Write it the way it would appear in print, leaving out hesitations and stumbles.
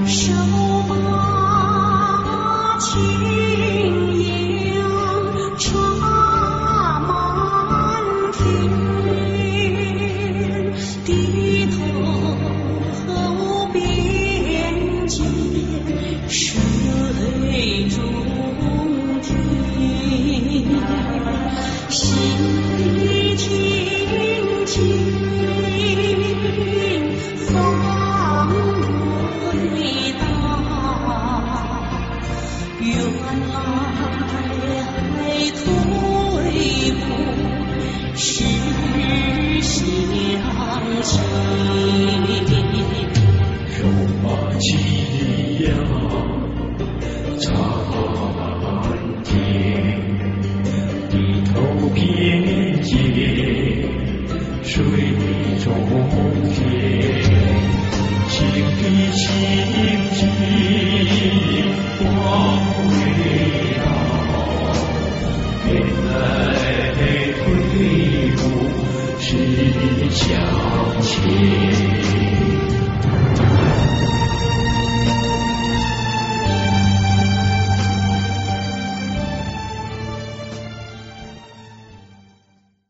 手把情影插满天，低头后边见水中天，心里轻轻放味道，原来退步是相亲。 手把情呀插满天，低头便见水中天，情比情景花味道，原来退步是相